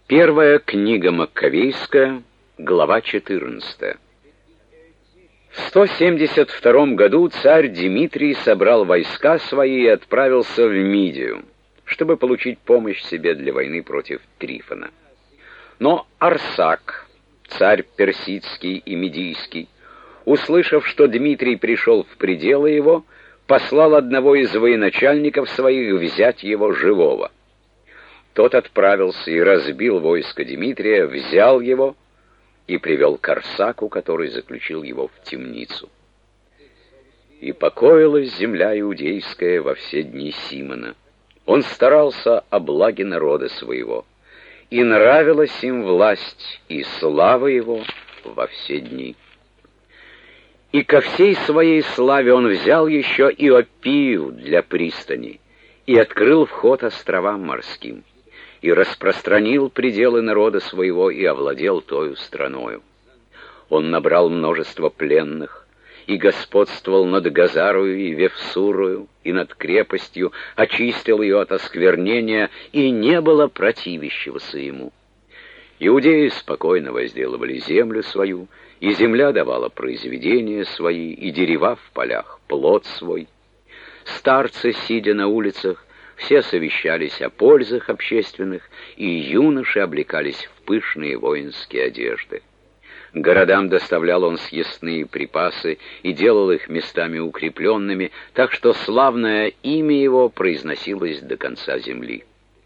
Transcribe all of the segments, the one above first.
Первая книга Маккавейская, глава 14. В 172 году царь Дмитрий собрал войска свои и отправился в Мидию, чтобы получить помощь себе для войны против Трифона. Но Арсак, царь персидский и медийский, услышав, что Дмитрий пришел в пределы его, послал одного из военачальников своих взять его живого. Тот отправился и разбил войско Дмитрия, взял его и привел к Арсаку, который заключил его в темницу. И покоилась земля иудейская во все дни Симона. Он старался о благе народа своего, и нравилась им власть и слава его во все дни. И ко всей своей славе он взял еще Иопию для пристани и открыл вход островам морским, и распространил пределы народа своего и овладел тою страною. Он набрал множество пленных и господствовал над Газарою и Вевсурою и над крепостью, очистил ее от осквернения, и не было противящегося ему. Иудеи спокойно возделывали землю свою, и земля давала произведения свои, и дерева в полях плод свой. Старцы, сидя на улицах, все совещались о пользах общественных, и юноши облекались в пышные воинские одежды. Городам доставлял он съестные припасы и делал их местами укрепленными, так что славное имя его произносилось до конца земли.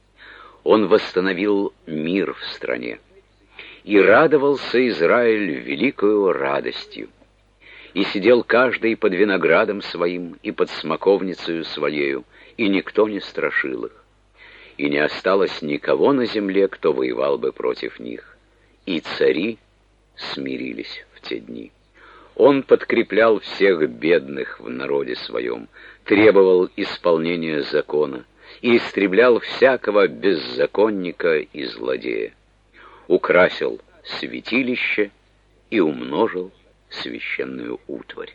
Он восстановил мир в стране, и радовался Израиль великою радостью. И сидел каждый под виноградом своим и под смоковницею своею, и никто не страшил их. И не осталось никого на земле, кто воевал бы против них. И цари смирились в те дни. Он подкреплял всех бедных в народе своем, требовал исполнения закона и истреблял всякого беззаконника и злодея. Украсил святилище и умножил священную утварь.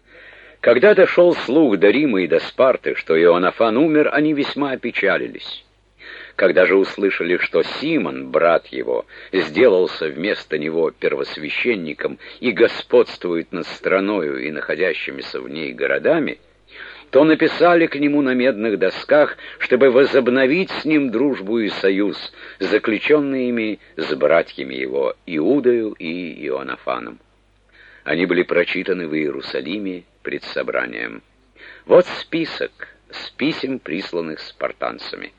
Когда дошел слух до Рима и до Спарты, что Иоаннафан умер, они весьма опечалились. Когда же услышали, что Симон, брат его, сделался вместо него первосвященником и господствует над страною и находящимися в ней городами, то написали к нему на медных досках, чтобы возобновить с ним дружбу и союз, заключенный ими с братьями его Иудою и Иоаннафаном. Они были прочитаны в Иерусалиме пред собранием. Вот список с писем, присланных спартанцами.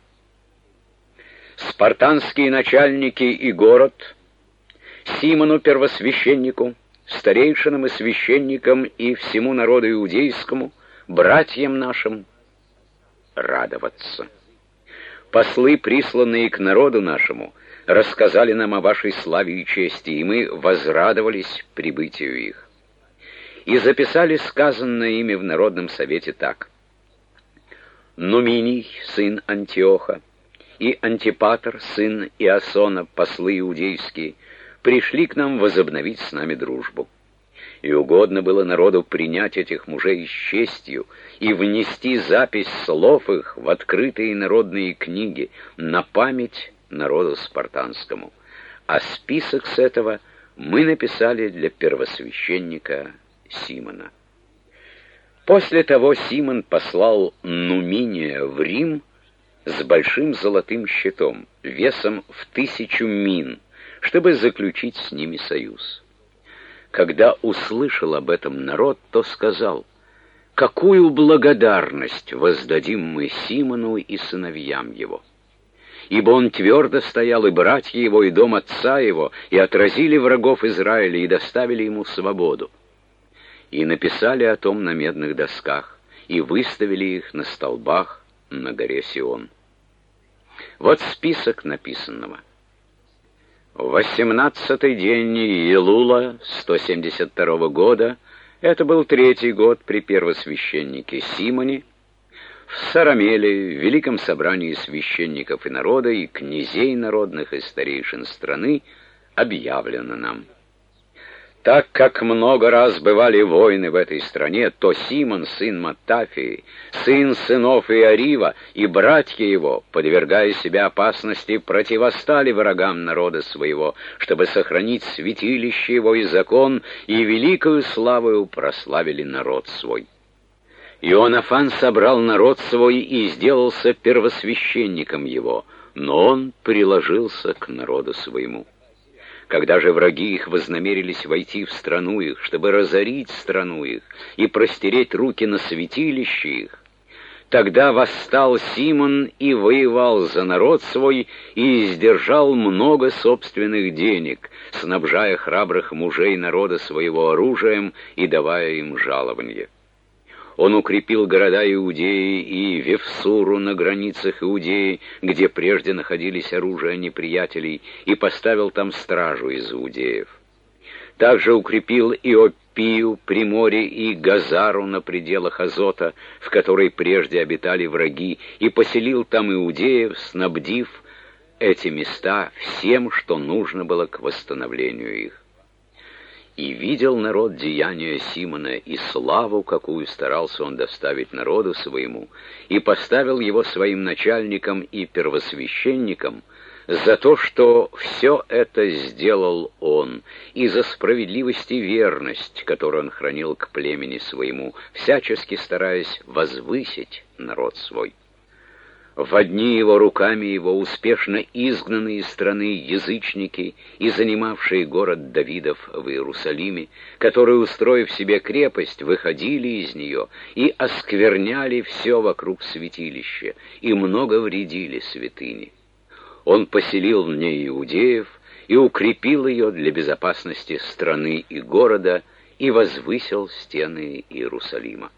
Спартанские начальники и город, Симону первосвященнику, старейшинам и священникам и всему народу иудейскому, братьям нашим, радоваться. Послы, присланные к народу нашему, рассказали нам о вашей славе и чести, и мы возрадовались прибытию их. И записали сказанное ими в Народном совете так: Нуминий, сын Антиоха, и Антипатр, сын Иасона, послы иудейские, пришли к нам возобновить с нами дружбу. И угодно было народу принять этих мужей с честью и внести запись слов их в открытые народные книги на память народу спартанскому. А список с этого мы написали для первосвященника Симона. После того Симон послал Нуминия в Рим с большим золотым щитом, весом в 1000 мин, чтобы заключить с ними союз. Когда услышал об этом народ, то сказал: «Какую благодарность воздадим мы Симону и сыновьям его? Ибо он твердо стоял, и братья его, и дом отца его, и отразили врагов Израиля, и доставили ему свободу». И написали о том на медных досках, и выставили их на столбах на горе Сион. Вот список написанного. В 18-й день Елула 172 года, это был 3-й год при первосвященнике Симоне, в Сарамеле, в великом собрании священников и народа, и князей народных и старейшин страны, объявлено нам: Так как много раз бывали войны в этой стране, то Симон, сын Маттафии, сын сынов Иарива и братья его, подвергая себя опасности, противостали врагам народа своего, чтобы сохранить святилище его и закон, и великою славою прославили народ свой. Иоаннафан собрал народ свой и сделался первосвященником его, но он приложился к народу своему. Когда же враги их вознамерились войти в страну их, чтобы разорить страну их и простереть руки на святилище их, тогда восстал Симон и воевал за народ свой, и издержал много собственных денег, снабжая храбрых мужей народа своего оружием и давая им жалованье. Он укрепил города Иудеи и Вефсуру на границах Иудеи, где прежде находились оружия неприятелей, и поставил там стражу из иудеев. Также укрепил Иоппию при море и Газару на пределах Азота, в которой прежде обитали враги, и поселил там иудеев, снабдив эти места всем, что нужно было к восстановлению их. И видел народ деяния Симона и славу, какую старался он доставить народу своему, и поставил его своим начальником и первосвященником за то, что все это сделал он, и за справедливость и верность, которую он хранил к племени своему, всячески стараясь возвысить народ свой. В дни его руками его успешно изгнаны из страны язычники и занимавшие город Давидов в Иерусалиме, которые, устроив себе крепость, выходили из нее и оскверняли все вокруг святилища, и много вредили святыне. Он поселил в ней иудеев и укрепил ее для безопасности страны и города, и возвысил стены Иерусалима.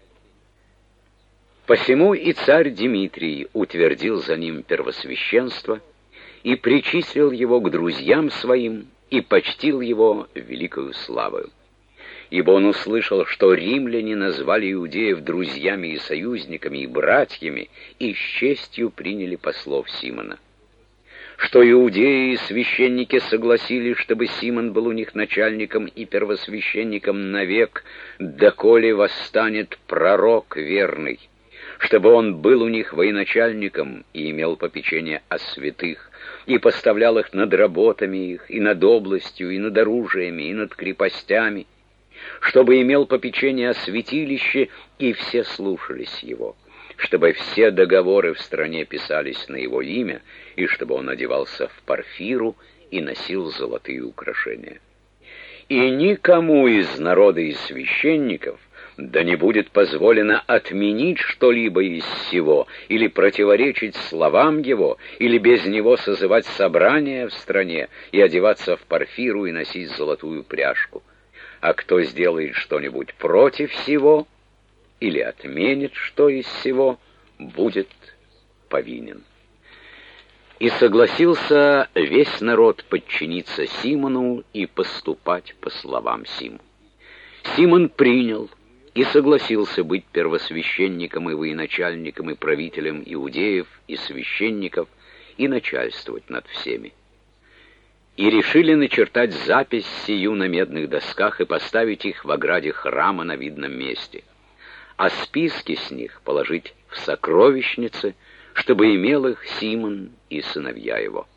Посему и царь Димитрий утвердил за ним первосвященство и причислил его к друзьям своим и почтил его великою славою. Ибо он услышал, что римляне назвали иудеев друзьями и союзниками и братьями, и с честью приняли послов Симона. Что иудеи и священники согласились, чтобы Симон был у них начальником и первосвященником навек, доколе восстанет пророк верный, чтобы он был у них военачальником и имел попечение о святых, и поставлял их над работами их, и над областью, и над оружиями, и над крепостями, чтобы имел попечение о святилище, и все слушались его, чтобы все договоры в стране писались на его имя, и чтобы он одевался в парфиру и носил золотые украшения. И никому из народа и священников да не будет позволено отменить что-либо из сего, или противоречить словам его, или без него созывать собрания в стране и одеваться в парфиру и носить золотую пряжку. А кто сделает что-нибудь против сего, или отменит что из сего, будет повинен. И согласился весь народ подчиниться Симону и поступать по словам сим. Симон принял и согласился быть первосвященником и военачальником и правителем иудеев и священников и начальствовать над всеми. И решили начертать запись сию на медных досках и поставить их в ограде храма на видном месте, а списки с них положить в сокровищнице, чтобы имел их Симон и сыновья его.